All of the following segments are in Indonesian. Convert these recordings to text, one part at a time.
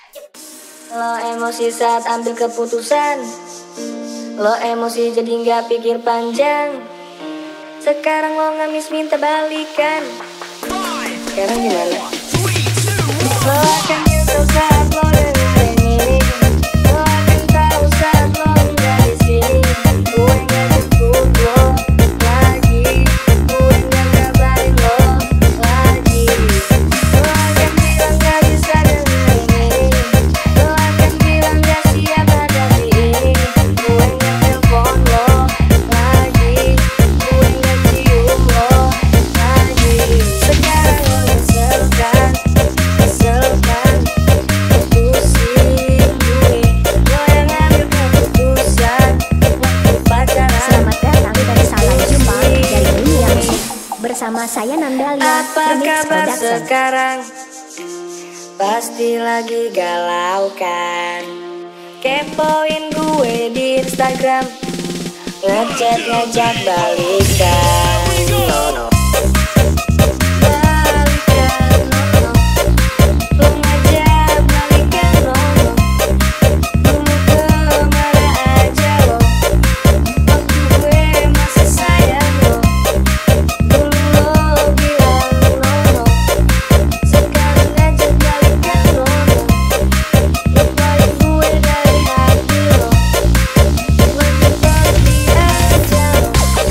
Lo emosi saat ambil keputusan, lo emosi jadi nggak pikir panjang. Sekarang lo ngamis minta balikan. Sekarang gimana? Lo akan nyesel saat lo dengerin ini. Lo akan tahu saat lo nggak di sini. Gue nggak jemput lo lagi, gue nggak kabarin lo lagi. Lo akan bilang nggak bisa dengerin ini. Lo akan bilang nggak siap hadapi ini. Gue nggak telepon lo lagi, gue nggak cium lo lagi. Sekarang lo nyeselkan, nyeselkan, putusin gue. Lo yang ambil keputusan waktu pacaran. Selamat datang dari Salam Jumpa dari Dunia Musik bersama saya Nandalia. Apa Remix kabar Production. sekarang? Pasti lagi galau kan? Kepoin gue di Instagram, ngechat ngajak balikan. No no. Balikan, no no. Lo ngajak balikan, no no. Dulu kemana aja lo? Waktu gue masih sayang lo. Dulu lo bilang no no. Sekarang ngajak balikan, no no. Lupain gue dari hati lo. Lanjut pergi aja lo.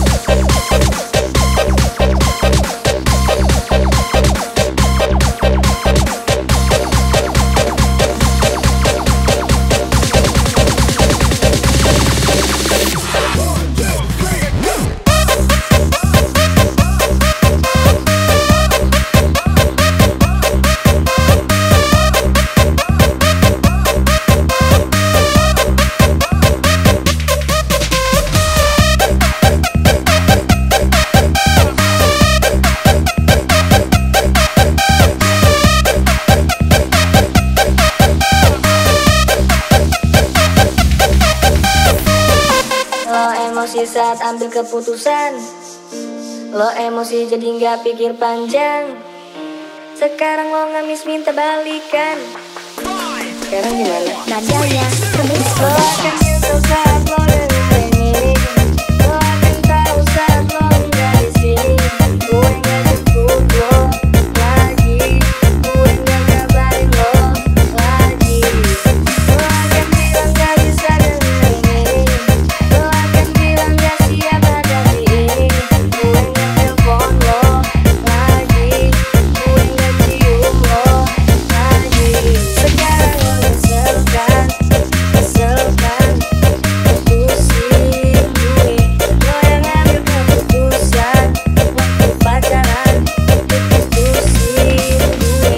Lo emosi saat ambil keputusan, lo emosi jadi nggak pikir panjang. Sekarang lo ngamis minta balikan. Sekarang gimana? Nandalia Remix Lo akan Production. nyesel saat lo dengerin ini. Lo akan tahu saat lo nggak di sini. Gue nggak jemput lo lagi, gue nggak kabarin lo lagi. Lo akan bilang nggak bisa dengerin ini. Lo akan bilang nggak siap hadapi ini. Gue nggak telepon lo lagi, gue nggak cium lo lagi. Sekarang lo nyeselkan, nyeselkan, putusin gue. Lo yang ambil keputusan waktu pacaran, putusin gue.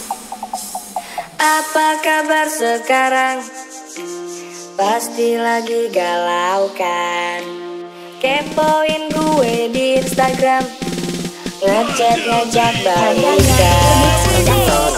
Apa kabar sekarang? Pasti lagi galau kan? Kepoin gue di Instagram, ngechat ngajak Nandalia Remix balikan. Production.